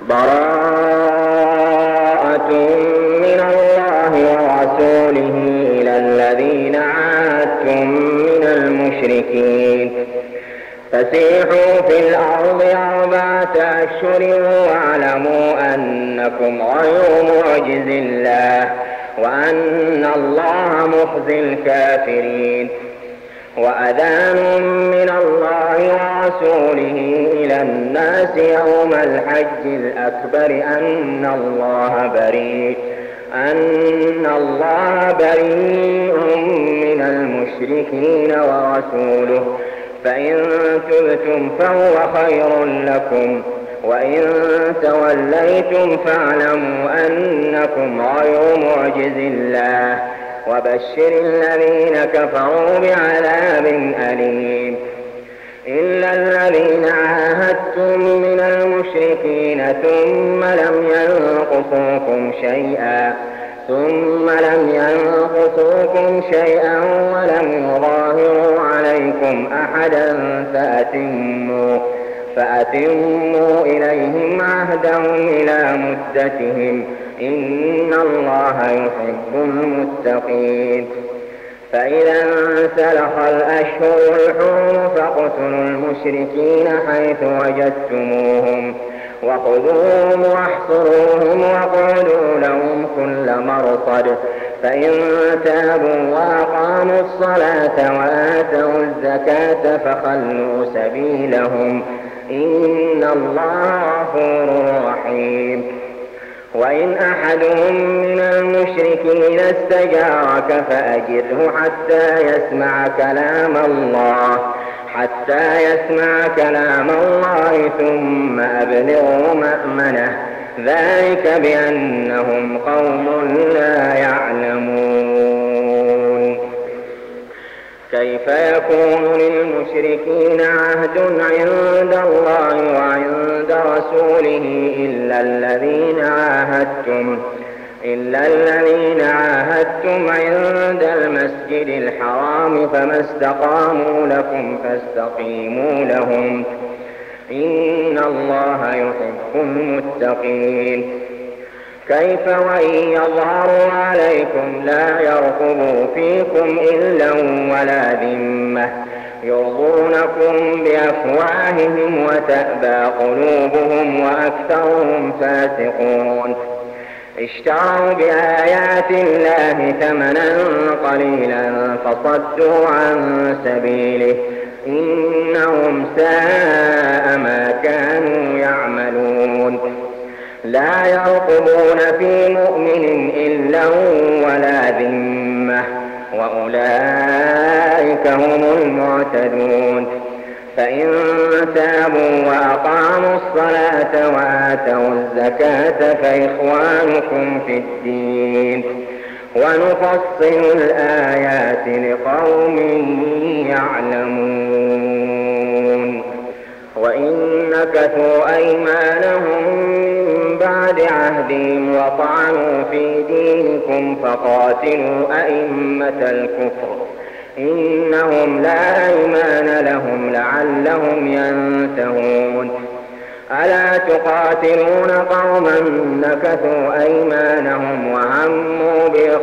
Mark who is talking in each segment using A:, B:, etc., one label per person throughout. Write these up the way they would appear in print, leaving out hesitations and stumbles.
A: براءة من الله ورسوله إلى الذين عاهدتم من المشركين فسيحوا في الأرض 4 أشهر واعلموا أنكم غير معجز الله وأن الله مخزي الكافرين. وأذان من الله ورسوله إلى الناس يوم الحج الأكبر أن الله بريء من المشركين ورسوله فإن تبتم فهو خير لكم وإن توليتم فاعلموا أنكم غير معجز الله وبشر الذين كفروا بعذاب أليم. إلا الذين عاهدتم من المشركين ثم لم ينقصوكم شيئا ولم يظاهروا عليكم أحدا فأتموا إليهم عهدهم إلى مدتهم إن الله يحب المتقين. فإذا انسلخ الأشهر الحرم فاقتلوا المشركين حيث وجدتموهم وخذوهم واحصروهم واقعدوا لهم كل مرصد فإن تابوا وأقاموا الصلاة وآتوا الزكاة فخلوا سبيلهم إن الله غفور رحيم. وإن أحد من المشركين استجارك فأجره حتى يسمع كلام الله ثم أبلغه مأمنه ذلك بأنهم قوم لا يعلمون. كيف يكون للمشركين عهد عند الله وعند رسوله إلا الذين عاهدتم عند المسجد الحرام فما استقاموا لكم فاستقيموا لهم إن الله يحب المتقين. كيف وإن يظهروا عليكم لا يرقبوا فيكم إلا ولا ذمة يرضونكم بأفواههم وتأبى قلوبهم وأكثرهم فاسقون. اشتروا بآيات الله ثمنا قليلا فصدوا عن سبيله إنهم ساء ما كانوا يعملون. لا يرقبون في مؤمن إلا ولا ذمة وأولئك هم المعتدون. فإن تابوا وأقاموا الصلاة وآتوا الزكاة فإخوانكم في الدين ونفصل الآيات لقوم يعلمون. وإن نكثوا أيمانهم من بعد عهدهم وطعنوا في دينكم فقاتلوا أئمة الكفر إنهم لا أيمان لهم لعلهم ينتهون. ألا تقاتلون قوما نكثوا أيمانهم وهموا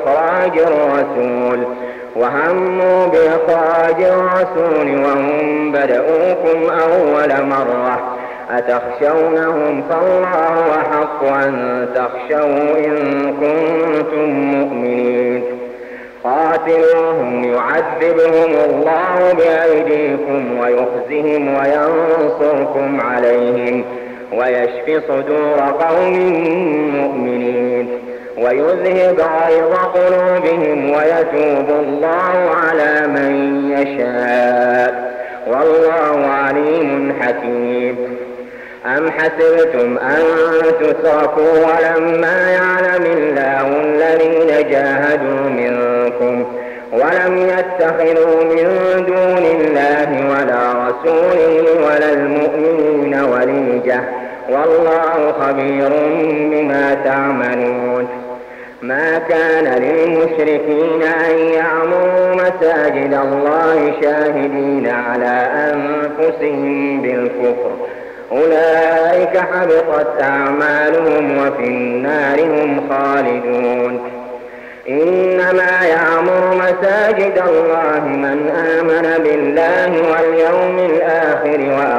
A: بإخراج الرسول وهم بدؤوكم أول مرة أتخشونهم فالله أحق أن تخشوا إن كنتم مؤمنين. قاتلوهم يعذبهم الله بأيديكم ويخزهم وينصركم عليهم ويشف صدور قوم مؤمنين ويذهب غيظ قلوبهم ويتوب الله على من يشاء والله عليم حكيم. أم حسبتم أن تتركوا ولما يعلم الله الذين جاهدوا منكم ولم يتخذوا من دون الله ولا رسوله ولا المؤمنين وليجة والله خبير بما تعملون. ما كان للمشركين أن يعمروا مساجد الله شاهدين على أنفسهم بالكفر أولئك حبطت أعمالهم وفي النار هم خالدون. إنما يعمر مساجد الله من آمن بالله واليوم الآخر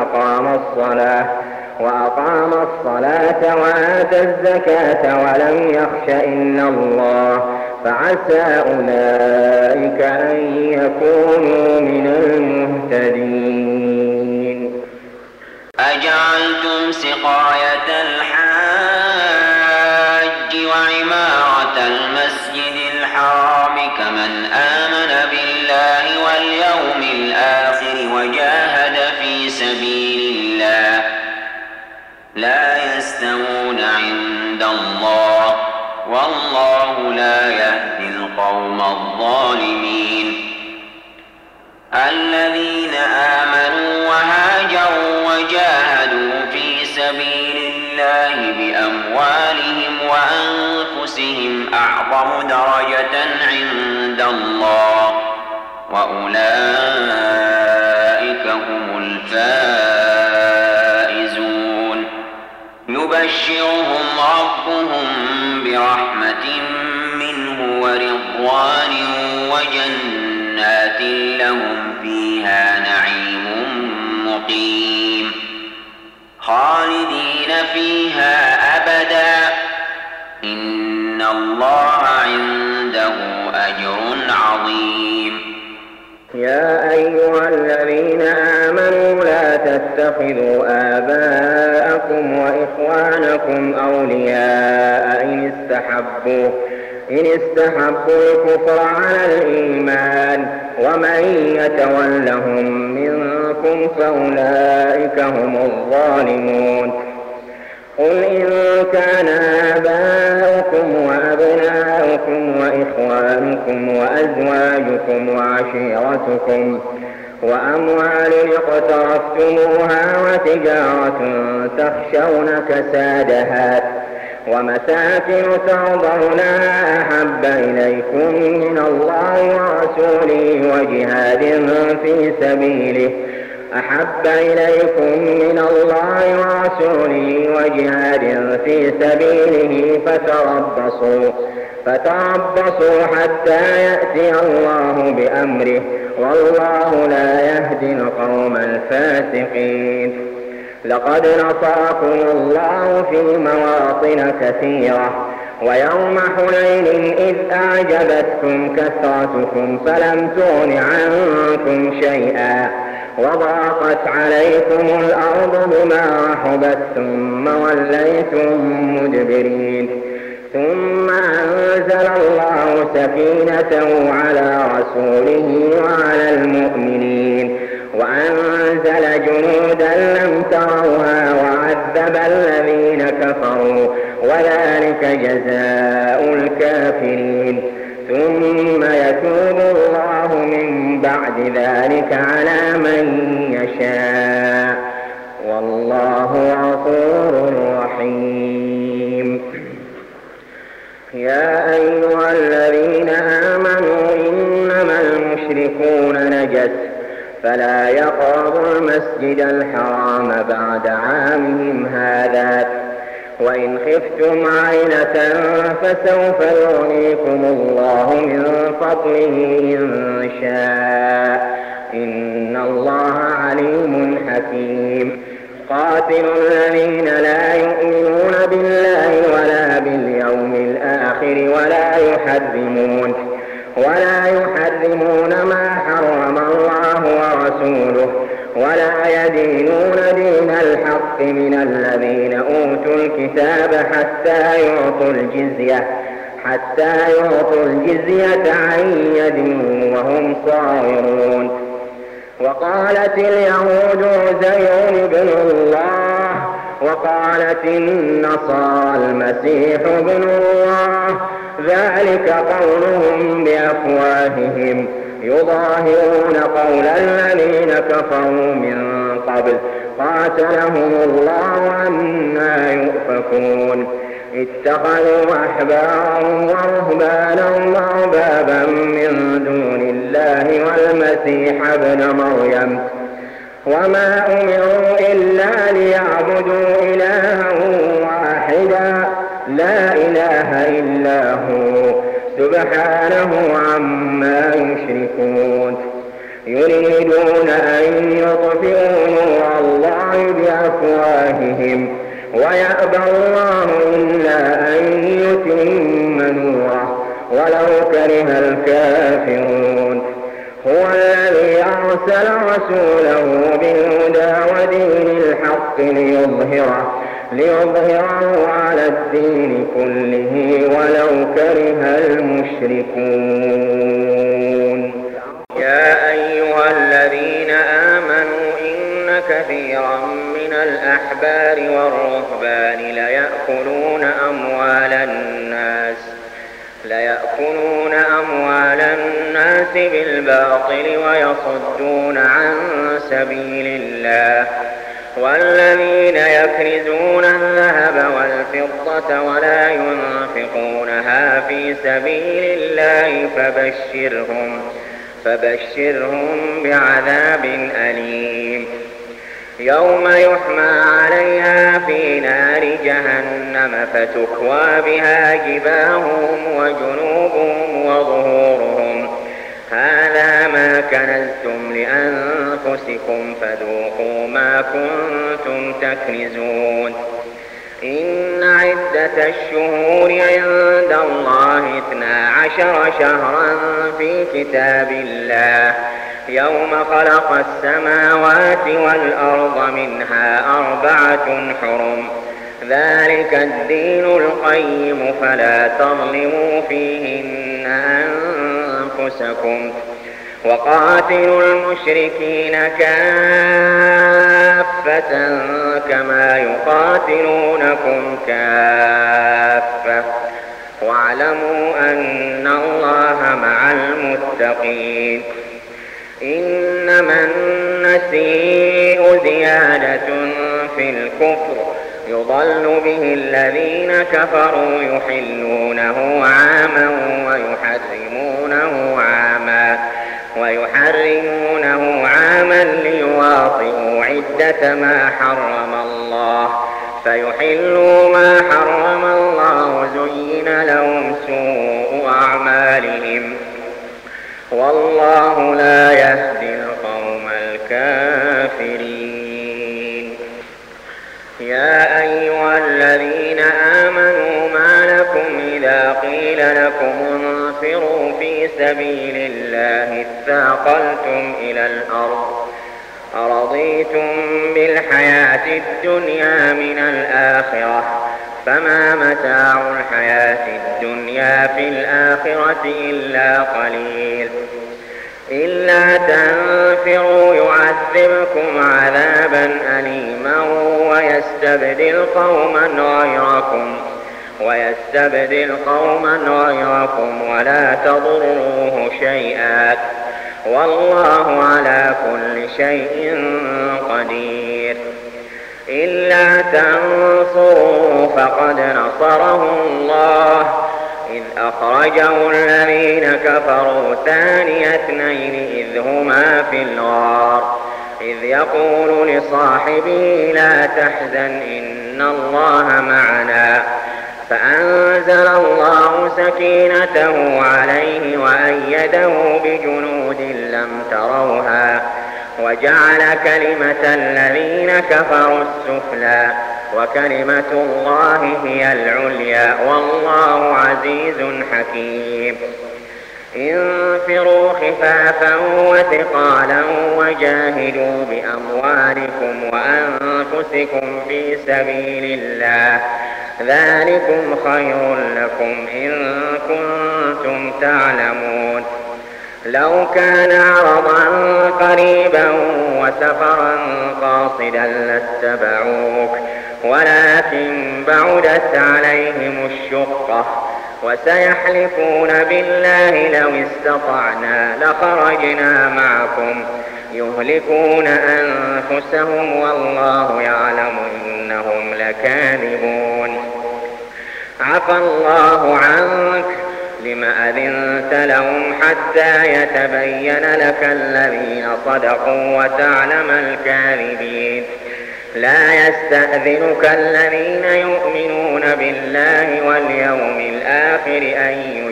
A: وأقام الصلاة وآتى الزكاة ولم يخش إلا الله فعسى أولئك أن يكونوا من المهتدين.
B: أجعلتم سقاية الحاج وعمارة المسجد الحرام كمن آمن بالله واليوم الآخر وجاهد في سبيل الله لا يستوون عند الله والله لا يهدي القوم الظالمين. الذين آمنوا وهاجروا وجاهدوا في سبيل الله بأموالهم وأنفسهم أعظم درجة عند الله وأولئك هم الفائزون. يبشرهم ربهم برحمة منه ورضوان وجنات لهم فيها نعيم مقيم خالدين فيها أبدا إن الله عنده أجر عظيم.
A: يا أيها الذين آمنوا لا تتخذوا آباءكم وإخوانكم أولياء إن استحبوا الكفر على الإيمان ومن يتولهم منكم فأولئك هم الظالمون. قل إن كان آباؤكم وأبناؤكم وإخوانكم وأزواجكم وعشيرتكم وأموال اقترفتموها وتجارة تخشون كسادها ومساكن ترضونها أحب إليكم من الله ورسوله وجهاد في سبيله فتربصوا حتى يأتي الله بأمره والله لا يهدي القوم الفاسقين. لقد نصركم الله في مواطن كثيرة ويوم حنين إذ أعجبتكم كثرتكم فلم تغن عنكم شيئا وضاقت عليكم الأرض بما رحبت ثم وليتم مدبرين. ثم أنزل الله سكينته على رسوله وعلى المؤمنين وأنزل جنودا لم تروها وعذب الذين كفروا وذلك جزاء الكافرين. ثم يتوب الله من بعد ذلك على من يشاء والله غفور رحيم. يا أيها الذين آمنوا إنما المشركون نجس فلا يقربوا المسجد الحرام بعد عامهم هذا وإن خفتم عيلة فسوف يغنيكم الله من فضله إن شاء إن الله عليم حكيم. قاتلوا الذين لا يؤمنون بالله ولا باليوم الآخر ولا يحرمون ما حرم الله ورسوله ولا يدينون دين الحق من الذين أوتوا الكتاب حتى يعطوا الجزية عن يد وهم صاغرون. وقالت اليهود عزير بن الله وقالت النصارى المسيح ابن الله ذلك قولهم بأفواههم يظاهرون قول الذين كفروا من قبل قاتلهم الله أنى يؤفكون. اتخذوا أحبارهم ورهبانهم أربابا من دون الله والمسيح ابن مريم وما أمروا إلا ليعبدوا إلها واحدا لا إله إلا هو سبحانه عما يشركون يريدون أن يطفئوا نور الله بأفواههم ويأبى الله إلا أن يتم نوره ولو كره الكافرون هو الذي أرسل رسوله بالهدى ودين الحق ليظهره على الدين كله ولو كره المشركون يا أيها الذين آمنوا إن كثيرا من الأحبار والرهبان ليأكلون أموال الناس بالباطل ويصدون عن سبيل الله والذين يكنزون الذهب والفضة ولا ينفقونها في سبيل الله فبشرهم بعذاب أليم يوم يحمى عليها في نار جهنم فتكوى بها جباههم وجنوبهم وظهورهم هذا ما كنزتم لأنفسكم فذوقوا ما كنتم تكنزون إن عدة الشهور عند الله 12 شهرا في كتاب الله يوم خلق السماوات والأرض منها 4 حرم ذلك الدين القيم فلا تظلموا فيهن أنفسكم وقاتلوا المشركين كافة كما يقاتلونكم كافة واعلموا أن الله مع المتقين إنما النسيء زيادة في الكفر يضل به الذين كفروا يحلونه عاما ويحرمونه عاما ليواطئوا عدة ما حرم الله فيحلوا ما حرم الله زين لهم سوء أعمالهم والله لا يهدي القوم الكافرين يا أيها الذين آمنوا ما لكم إذا قيل لكم انفروا في سبيل الله اثاقلتم إلى الأرض أرضيتم بالحياة الدنيا من الآخرة فما متاع الحياة الدنيا في الآخرة إلا قليل إلا تنفروا يعذبكم عذابا أليما ويستبدل قوما غيركم ولا تضروه شيئا والله على كل شيء قدير إلا تنصروا فقد نصره الله إذ أخرجه الذين كفروا ثاني 2 إذ هما في الغار إذ يقول لصاحبه لا تحزن إن الله معنا فأنزل الله سكينته عليه وأيده بجنود لم تروها وجعل كلمة الذين كفروا السفلى وكلمة الله هي العليا والله عزيز حكيم انفروا خفافا وثقالا وجاهدوا بأموالكم وأنفسكم في سبيل الله ذلكم خير لكم إن كنتم تعلمون لو كان عرضا قريبا وسفرا قاصدا لاتبعوك ولكن بعدت عليهم الشقة وسيحلفون بالله لو استطعنا لخرجنا معكم يهلكون أنفسهم والله يعلم إنهم لكاذبون عفى الله عنك لم أذنت لهم حتى يتبين لك الذين صدقوا وتعلم الكاذبين لا يستأذنك الذين يؤمنون بالله واليوم الآخر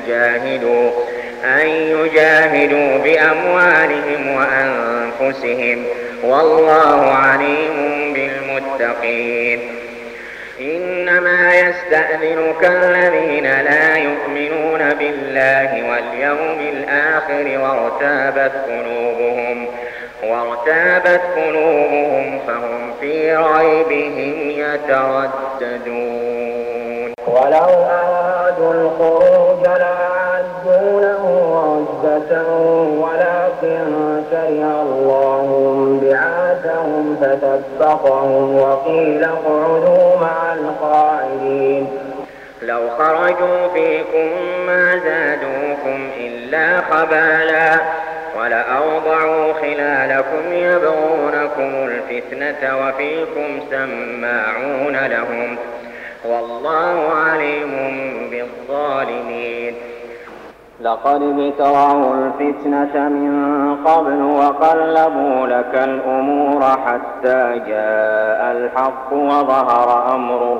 A: أن يجاهدوا بأموالهم وأنفسهم والله عليم بالمتقين إنما يستأذنك الذين لا يؤمنون بالله واليوم الآخر وارتابت قلوبهم فهم في ريبهم يترددون ولو أرادوا الخروج لأعدوا له عدة ولكن كره الله بعاثهم فثبطهم وقيل اقعدوا مع القاعدين لو خرجوا فيكم ما زادوكم إلا خبالا ولأوضعوا خلالكم يبغونكم الفتنة وفيكم سماعون لهم والله عليم بالظالمين لقد ابتغوا الفتنة من قبل وقلبوا لك الأمور حتى جاء الحق وظهر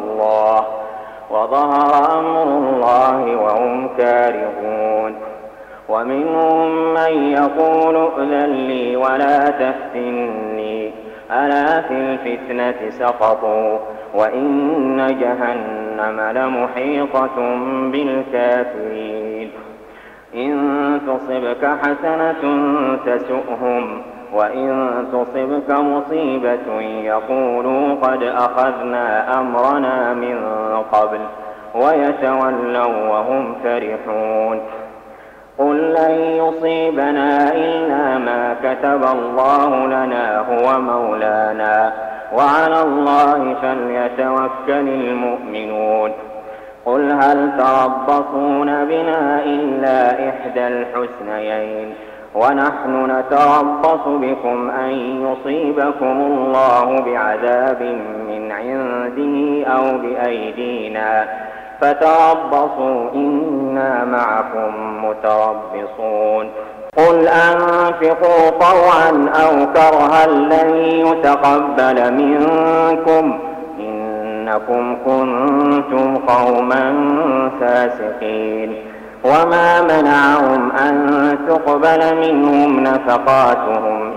A: أمر الله وهم كارهون ومنهم من يقول ائذن لي ولا تفتني ألا في الفتنة سقطوا وإن جهنم لمحيطة بالكافرين إن تصبك حسنة تسؤهم وإن تصبك مصيبة يقولوا قد أخذنا أمرنا من قبل ويتولوا وهم فرحون قل لن يصيبنا إلا ما كتب الله لنا هو مولانا وعلى الله فليتوكل المؤمنون قل هل تربصون بنا إلا إحدى الحسنيين ونحن نتربص بكم أن يصيبكم الله بعذاب من عنده أو بأيدينا فتربصوا إنا معكم متربصون قل أنفقوا طوعا أو كرها لن يتقبل منكم إنكم كنتم قوما فاسقين وما منعهم أن تقبل منهم نفقاتهم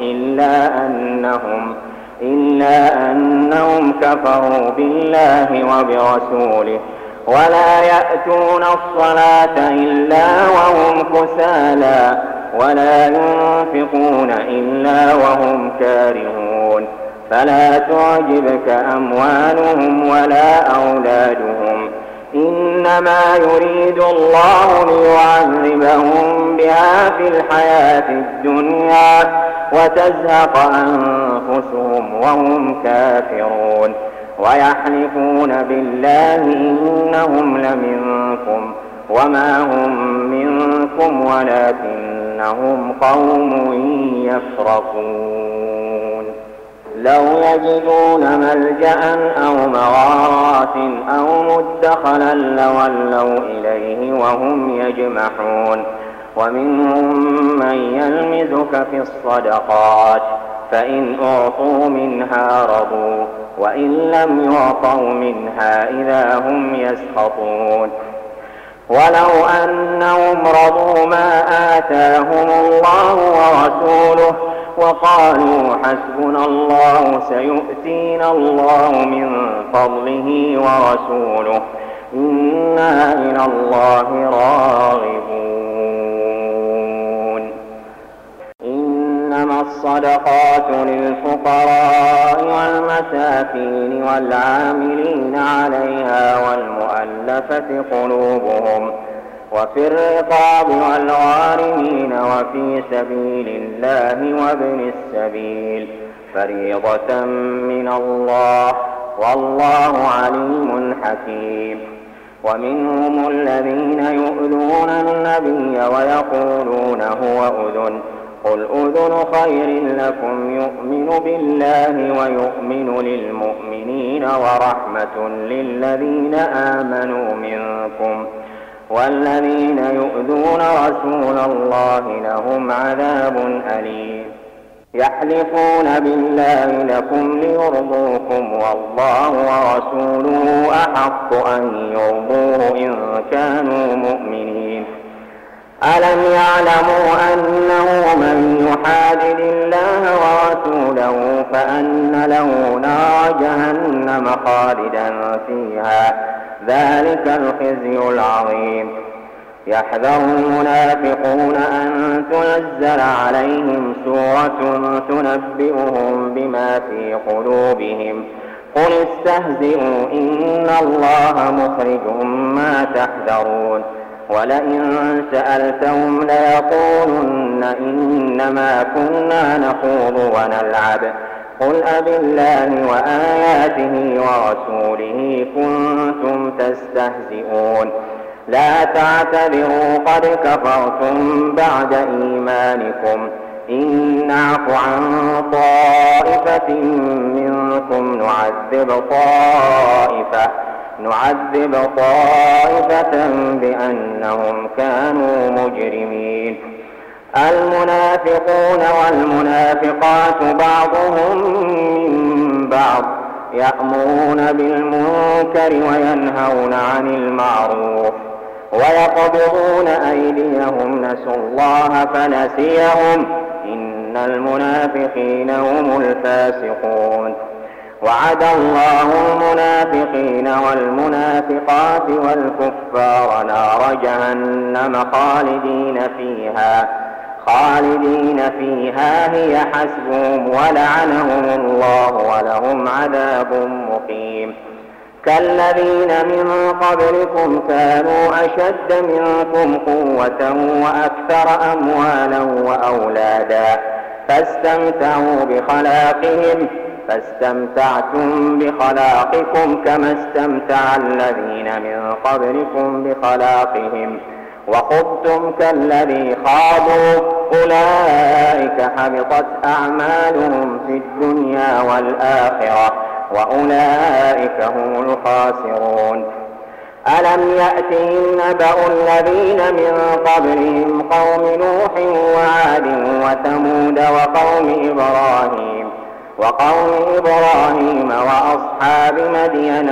A: إلا أنهم كفروا بالله وبرسوله ولا يأتون الصلاة إلا وهم كسالى ولا ينفقون إلا وهم كارهون فلا تعجبك أموالهم ولا أولادهم إنما يريد الله ليعذبهم بها في الحياة الدنيا وتزهق أنفسهم وهم كافرون ويحلفون بالله إنهم لمنكم وما هم منكم ولكنهم قوم يفرقون لو يجدون ملجأ أو مغارات أو مدخلا لولوا إليه وهم يجمحون ومنهم من يلمزك في الصدقات فإن أعطوا منها رضوا وإن لم يعطوا منها إذا هم يسخطون ولو أنهم رضوا ما آتاهم الله ورسوله وقالوا حسبنا الله سيؤتينا الله من فضله ورسوله إنا إلى الله راغبون إنما الصدقات للفقراء والمساكين والعاملين عليها والمؤلفة قلوبهم وفي الرقاب والغارمين وفي سبيل الله وابن السبيل فريضة من الله والله عليم حكيم ومنهم الذين يؤذون النبي ويقولون هو أذن قل أذن خير لكم يؤمن بالله ويؤمن للمؤمنين ورحمة للذين آمنوا منكم والذين يؤذون رسول الله لهم عذاب أليم. يحلفون بالله لكم ليرضوكم والله ورسوله أحق أن يرضوه إن كانوا مؤمنين. ألم يعلموا أنه من يحادد الله ورسوله فأن له نار جهنم خالدا فيها ذلك الخزي العظيم. يحذر المنافقون أن تنزل عليهم سورة تنبئهم بما في قلوبهم قل استهزئوا إن الله مخرج ما تحذرون. ولئن سألتهم ليقولن إنما كنا نخوض ونلعب قل أبالله وآياته ورسوله كنتم تستهزئون لا تعتذروا قد كفرتم بعد إيمانكم إن نعف عن طائفة منكم نعذب طائفة بأنهم كانوا مجرمين. المنافقون والمنافقات بعضهم من بعض يأمرون بالمنكر وينهون عن المعروف ويقبضون أيديهم نسوا الله فنسيهم إن المنافقين هم الفاسقون. وعد الله المنافقين والمنافقات والكفار نار جهنم خالدين فيها هي حسبهم ولعنهم الله ولهم عذاب مقيم. كالذين من قبلكم كانوا أشد منكم قوة وأكثر أموالا وأولادا فاستمتعتم بخلاقكم كما استمتع الذين من قبلكم بخلاقهم وخضتم كالذي خاضوا أولئك حبطت أعمالهم في الدنيا والآخرة وأولئك هم الخاسرون. ألم يأتهم نبأ الذين من قبلهم قوم نوح وعاد وثمود وقوم إبراهيم وأصحاب مدين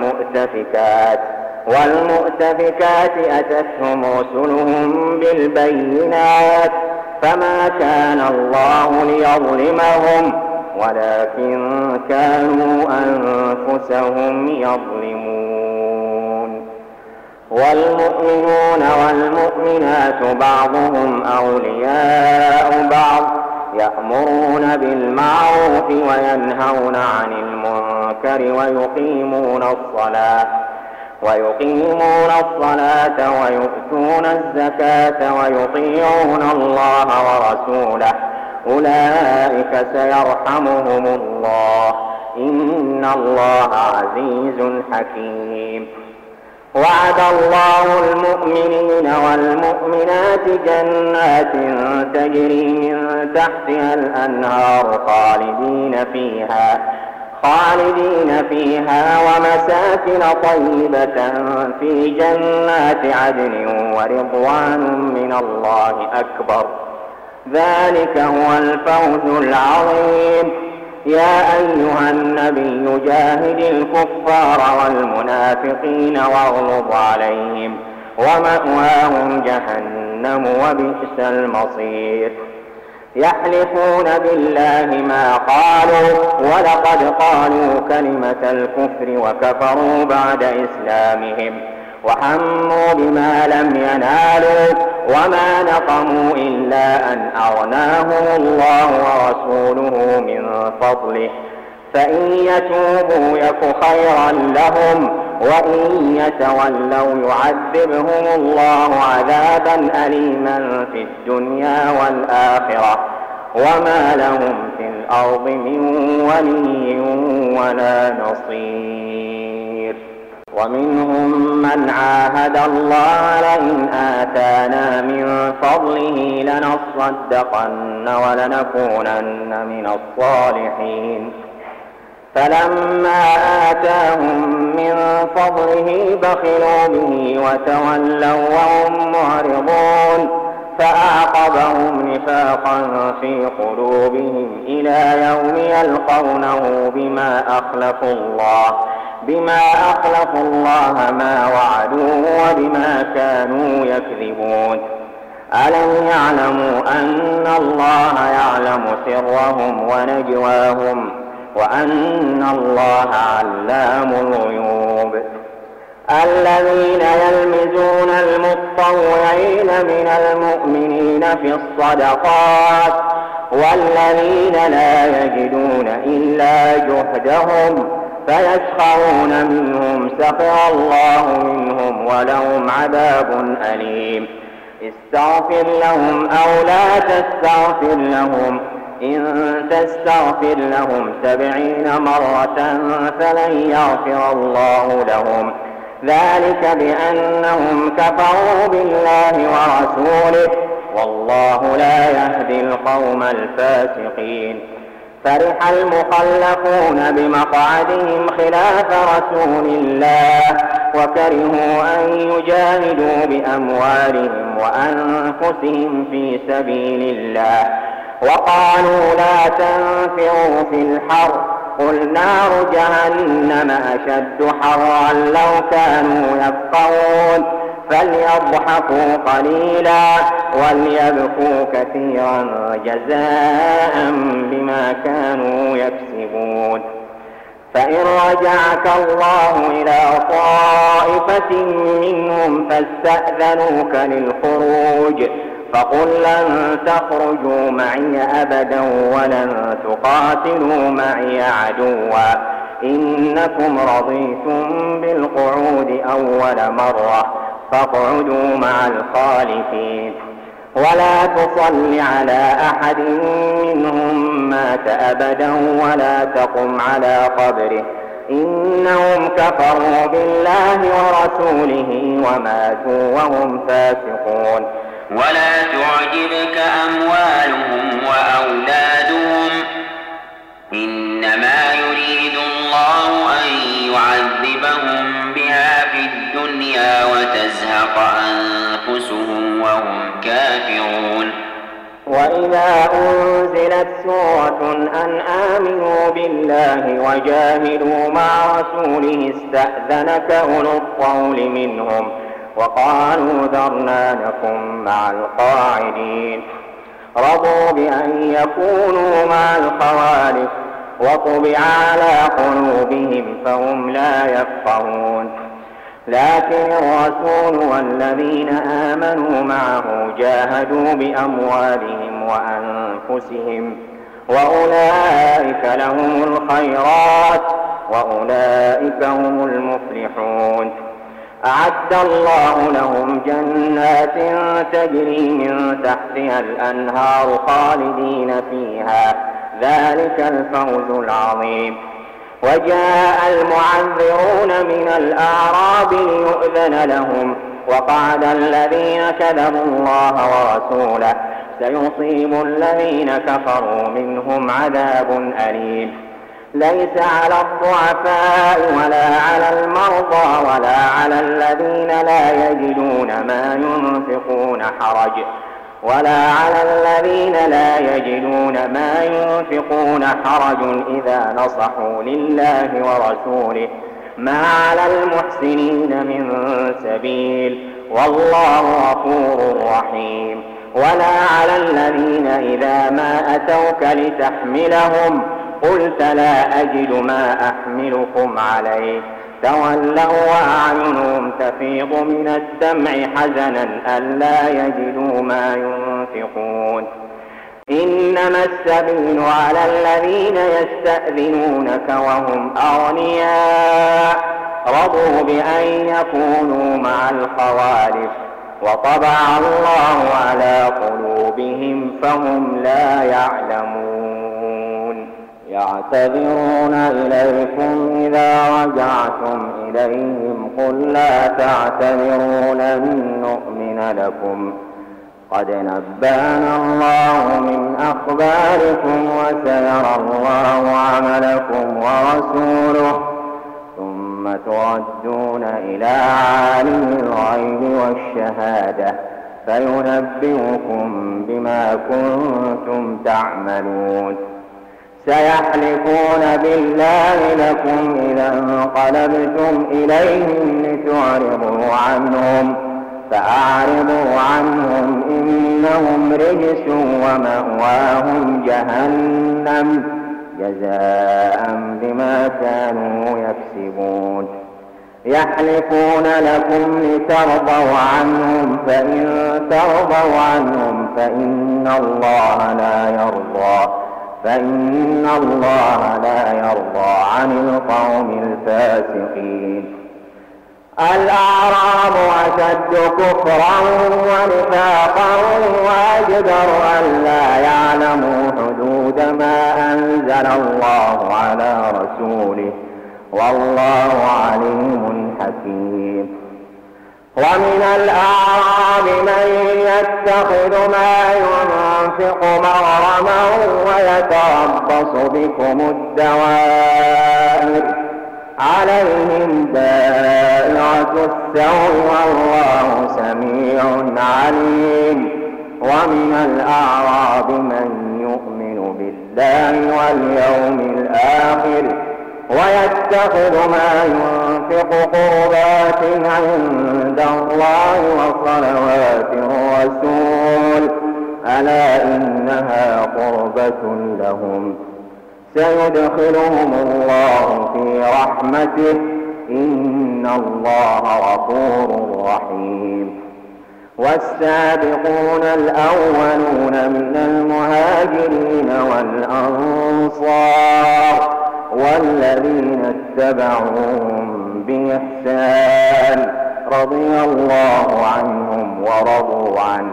A: والمؤتفكات أتتهم رسلهم بالبينات فما كان الله ليظلمهم ولكن كانوا أنفسهم يظلمون. والمؤمنون والمؤمنات بعضهم أولياء بعض يأمرون بالمعروف وينهون عن المنكر ويقيمون الصلاة ويؤتون الزكاة ويطيعون الله ورسوله أولئك سيرحمهم الله إن الله عزيز حكيم. وعد الله المؤمنين والمؤمنات جنات تجري من تحتها الأنهار خالدين فيها ومساكن طيبة في جنات عدن ورضوان من الله أكبر ذلك هو الفوز العظيم. يا أيها النبي جاهد الكفار والمنافقين واغلظ عليهم ومأواهم جهنم وبئس المصير. يحلفون بالله ما قالوا ولقد قالوا كلمة الكفر وكفروا بعد إسلامهم وحموا بما لم ينالوا وما نقموا إلا أن أغناهم الله ورسوله من فضله فإن يتوبوا يك خيرا لهم وإن يتولوا يعذبهم الله عذابا أليما في الدنيا والآخرة وما لهم في الأرض من ولي ولا نصير. ومنهم من عاهد الله لئن آتانا من فضله لنصدقن ولنكونن من الصالحين. فلما آتاهم من فضله بخلوا به وتولوا وهم معرضون فأعقبهم نفاقا في قلوبهم إلى يوم يلقونه بما أخلفوا الله ما وعدوه وبما كانوا يكذبون. ألم يعلموا أن الله يعلم سرهم ونجواهم وأن الله علام الغيوب. الذين يلمزون المطوعين من المؤمنين في الصدقات والذين لا يجدون إلا جهدهم فيسخرون منهم سخر الله منهم ولهم عذاب أليم. استغفر لهم أو لا تستغفر لهم إن تستغفر لهم 70 مرة فلن يغفر الله لهم ذلك بأنهم كفروا بالله ورسوله والله لا يهدي القوم الفاسقين. فرح المخلفون بمقعدهم خلاف رسول الله وكرهوا أن يجاهدوا بأموالهم وأنفسهم في سبيل الله وقالوا لا تنفروا في الحر قل نار جهنم أشد حرا لو كانوا يفقهون فليضحكوا قليلا وليبكوا كثيرا جزاء بما كانوا يكسبون. فإن رجعك الله إلى طائفة منهم فاستأذنوك للخروج فقل لن تخرجوا معي أبدا ولن تقاتلوا معي عدوا إنكم رضيتم بالقعود أول مرة فاقعدوا مع الخالفين ولا تصل على أحد منهم مات أبدا ولا تقم على قبره إنهم كفروا بالله ورسوله وماتوا وهم فاسقون.
B: ولا تعجبك أموالهم وأولادهم إنما يريد الله أن يعذبهم بها في الدنيا وتزهق أنفسهم وهم كافرون.
A: وإذا أنزلت سورة أن آمنوا بالله وجاهدوا مع رسوله استأذنك أولو الطول منهم وقالوا ذرنا نكن مع القاعدين رضوا بأن يكونوا مع الخوالف وطبع على قلوبهم فهم لا يفقهون. لكن الرسول والذين آمنوا معه جاهدوا بأموالهم وأنفسهم وأولئك لهم الخيرات وأولئك هم المفلحون. أعد الله لهم جنات تجري من تحتها الأنهار خالدين فيها ذلك الفوز العظيم. وجاء المعذرون من الأعراب ليؤذن لهم وقعد الذين كذبوا الله ورسوله سيصيب الذين كفروا منهم عذاب أليم. ليس على الضعفاء ولا على المرضى ولا على الذين لا يجدون ما ينفقون حرج إذا نصحوا لله ورسوله ما على المحسنين من سبيل والله غفور رحيم. ولا على الذين إذا ما أتوك لتحملهم قلت لا أجد ما أحملكم عليه تولوا وأعينهم تفيض من الدمع حزنا ألا يجدوا ما ينفقون. إنما السبيل على الذين يستأذنونك وهم أغنياء رضوا بأن يكونوا مع الخوالف وطبع الله على قلوبهم فهم لا يعلمون. يعتذرون إليكم إذا رجعتم إليهم قل لا تعتذروا لن نؤمن لكم قد نبأنا الله من أخباركم وسيرى الله عملكم ورسوله ثم تردون إلى عالم الغيب والشهادة فينبئكم بما كنتم تعملون سيحلفون بالله لكم إذا انقلبتم إليهم لتعرضوا عنهم فأعرضوا عنهم إنهم رجس ومأواهم جهنم جزاء بما كانوا يكسبون يحلفون لكم لترضوا عنهم فإن ترضوا عنهم فإن الله لا يرضى عن القوم الفاسقين الأعراب أشد كفرا ونفاقا وأجدر أن لا يعلموا حدود ما أنزل الله على رسوله والله عليم حكيم ومن الأعراب من يتخذ ما ينفق مغرما ويتربص بكم الدوائر عليهم دائرة السوء والله سميع عليم ومن الأعراب من يؤمن بالله واليوم الآخر ويتخذ ما ينفق قربات عند الله وصلوات الرسول ألا إنها قربة لهم سيدخلهم الله في رحمته إن الله غفور رحيم والسابقون الأولون من المهاجرين والأنصار والذين اتبعوهم بإحسان رضي الله عنهم ورضوا عنه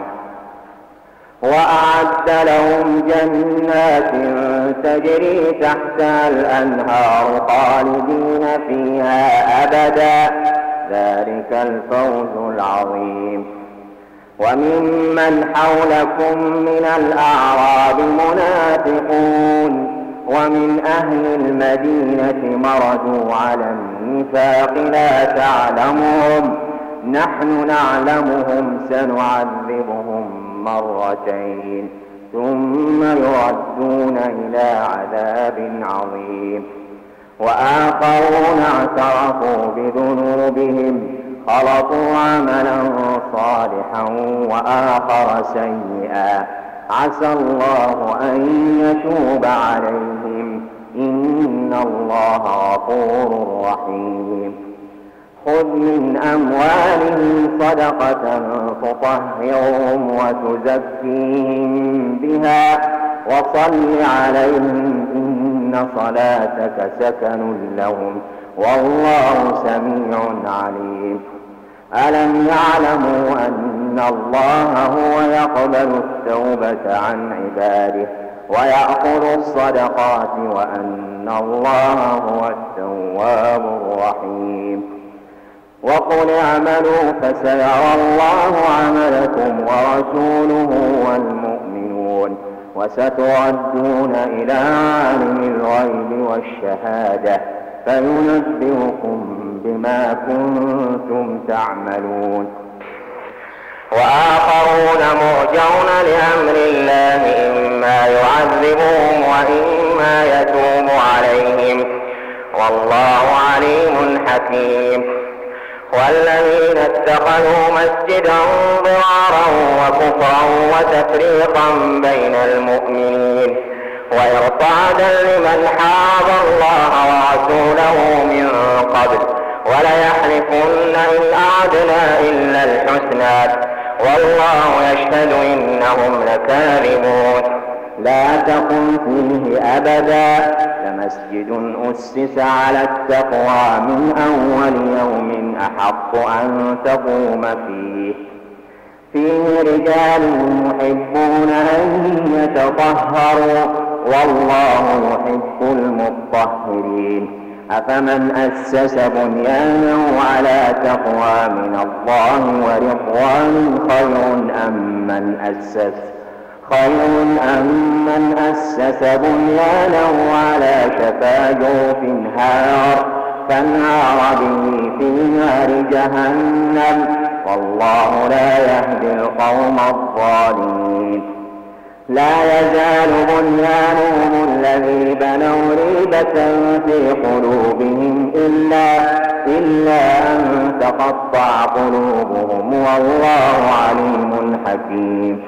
A: وأعد لهم جنات تجري تحتها الأنهار خالدين فيها أبدا ذلك الفوز العظيم وممن حولكم من الأعراب منافقون ومن أهل المدينة مردوا على النفاق لا تعلمهم نحن نعلمهم سنعذبهم مرتين ثم يردون إلى عذاب عظيم وآخرون اعترفوا بذنوبهم خلطوا عملا صالحا وآخر سيئا عسى الله أن يتوب عليهم إن الله غفور رحيم خذ من أموالهم صدقة تطهرهم وتزكيهم بها وصل عليهم إن صلاتك سكن لهم والله سميع عليم ألم يعلموا أن الله هو يقبل التوبة عن عباده ويأخذ الصدقات وأن الله هو التواب الرحيم وقل اعملوا فسيرى الله عملكم ورسوله والمؤمنون وستردون إلى عالم الغيب والشهادة فينبئكم بما كنتم تعملون وآخرون مرجون لأمر الله إما يعذبهم وإما يتوب عليهم والله عليم حكيم والذين اتخذوا مسجدا ضرارا وكفرا وتفريقا بين المؤمنين وإرصادا لمن حارب الله ورسوله من قبل وليحلفن إن أردنا إلا الحسنى والله يشهد إنهم لكاذبون لا تقم فيه أبدا لمسجد أسس على التقوى من أول يوم أحق أن تقوم فيه رجال يحبون أن يتطهروا والله يحب المطهرين أفمن أسس بنيانه على تقوى من الله ورضوان خير أم من أسس بنيانه على شفا جرف هار فانهار به في نار جهنم والله لا يهدي القوم الظالمين. لا يزال بنيانهم الذي بنوا ريبة في قلوبهم إلا أن تقطع قلوبهم والله عليم حكيم.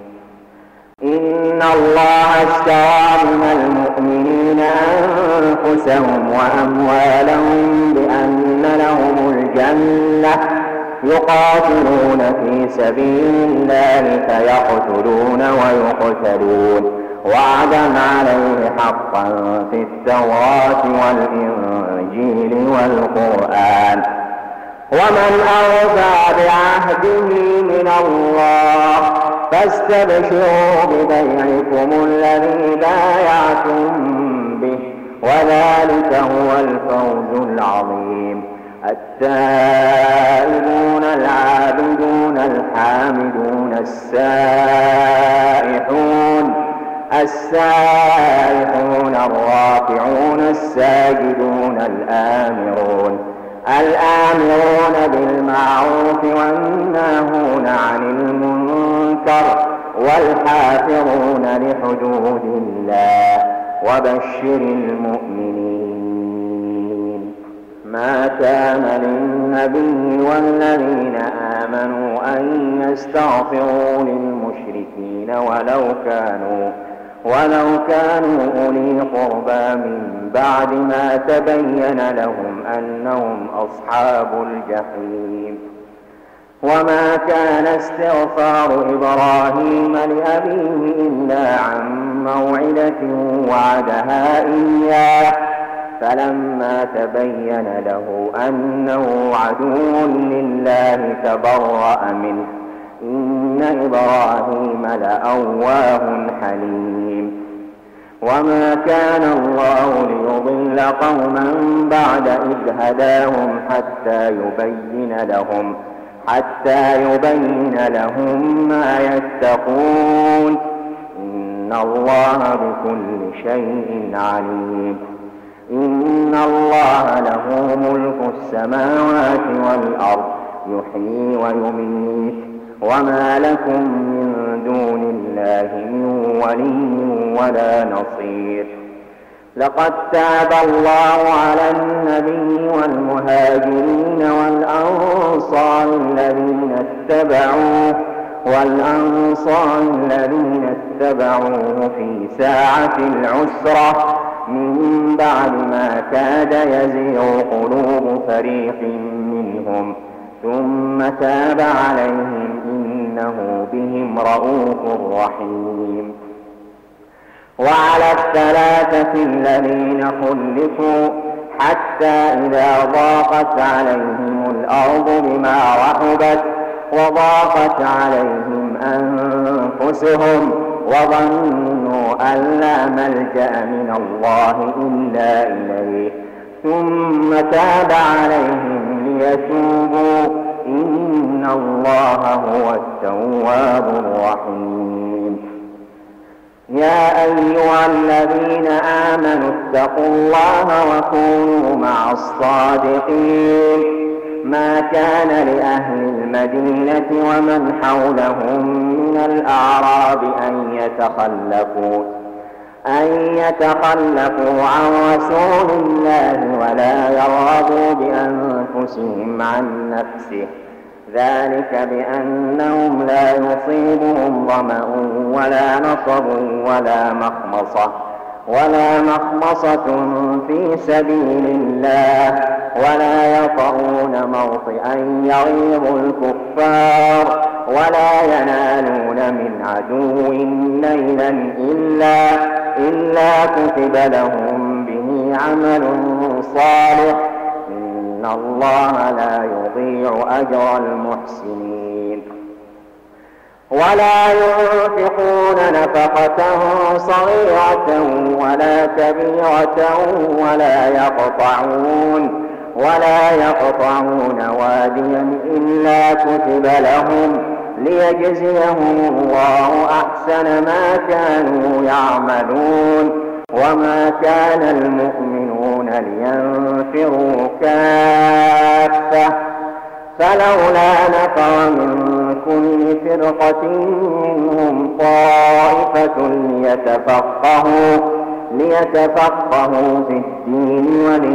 A: إن الله اشترى من المؤمنين أنفسهم وأموالهم بأن لهم الجنة يقاتلون في سبيل الله فيقتلون ويقتلون وعدا عليه حقا في التوراة والإنجيل والقرآن ومن أوفى بعهده من الله فاستبشروا ببيعكم الذي بايعتم به وذلك هو الفوز العظيم. التائبون العابدون الحامدون السائحون الراكعون الساجدون الآمرون بالمعروف والناهون عن المنكر والحافظون لحدود الله وبشر المؤمنين. ما كان للنبي والذين آمنوا أن يستغفروا للمشركين ولو كانوا أولي قربى من بعد ما تبين لهم أنهم أصحاب الجحيم. وما كان استغفار إبراهيم لأبيه إلا عن موعدة وعدها إياه فلما تبين له أنه عدو لله تبرأ منه إن إبراهيم لأواه حليم. وما كان الله ليضل قوما بعد إذ هداهم حتى يبين لهم ما يتقون إن الله بكل شيء عليم. إن الله له ملك السماوات والأرض يحيي ويميت وما لكم من دون الله من ولي ولا نصير. لقد تاب الله على النبي والمهاجرين والأنصار الذين اتبعوه في ساعة العسرة من بعد ما كاد يزيغ قلوب فريق منهم ثم تاب عليهم إنه بهم رءوف رحيم. وعلى الثلاثة الذين خلفوا حتى إذا ضاقت عليهم الأرض بما رحبت وضاقت عليهم أنفسهم وظنوا أن لا ملجأ من الله إلا إليه ثم تاب عليهم ليتوبوا إن الله هو التواب الرحيم. يا أيها الذين آمنوا اتقوا الله وكونوا مع الصادقين. ما كان لأهل المدينة ومن حولهم من الأعراب أن يتخلفوا عن رسول الله ولا يرغبوا بأنفسهم عن نفسه ذلك بأنهم لا يصيبهم ظمأ ولا نصب ولا مخمصة في سبيل الله ولا يطعون موطئا يغيظ الكفار ولا ينالون من عدو نيلا إلا كتب لهم به عمل صالح إن الله لا يضيع أجر المحسنين. ولا ينفقون نفقة صغيرة ولا كبيرة ولا يقطعون واديا هاديا إلا كتب لهم ليجزيهم الله أحسن ما كانوا يعملون. وما كان المؤمنون لينفروا كافة فلولا نفر من كل فرقة منهم طائفة ليتفقهوا في الدين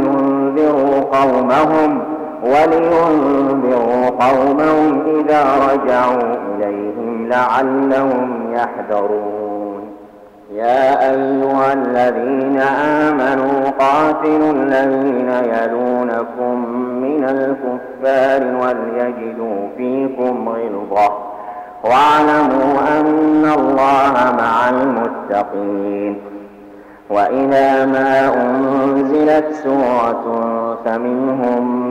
A: ولينذروا قومهم إذا رجعوا إليهم لعلهم يحذرون. يا أيها الذين آمنوا قاتلوا الذين يلونكم من الكفار وليجدوا فيكم غلظة واعلموا أن الله مع المتقين. وإذا ما أنزلت سورة فمنهم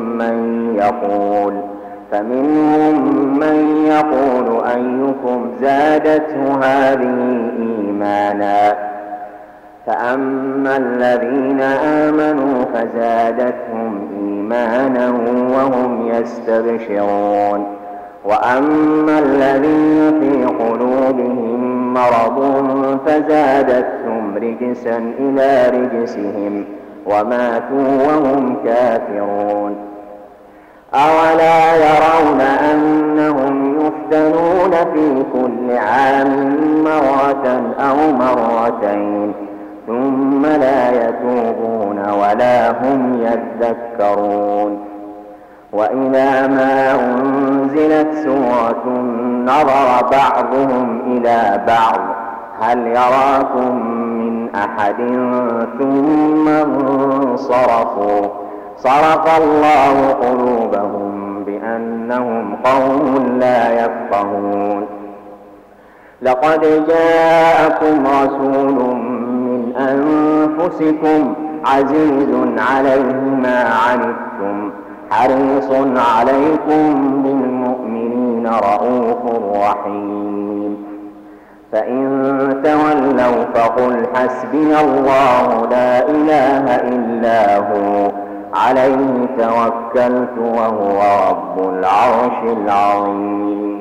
A: من يقول أيكم زادته هذه إيمانا فأما الذين آمنوا فزادتهم إيمانا وهم يستبشرون. وأما الذين في قلوبهم مرض فزادتهم رجسا إلى رجسهم وماتوا وهم كافرون. أولا يرون أنهم يفتنون في كل عام مرة أو مرتين ثم لا يتوبون ولا هم يذكرون. وإذا ما أنزلت سورة نظر بعضهم إلى بعض هل يراكم من أحد ثم انصرفوا صرف الله قلوبهم بأنهم قوم لا يفقهون. لقد جاءكم رسول من أنفسكم عزيز عليه ما عنتم حريص عليكم بالمؤمنين رؤوف رحيم. فإن تولوا فقل حسبي الله لا إله إلا هو عليه توكلت وهو رب العرش العظيم.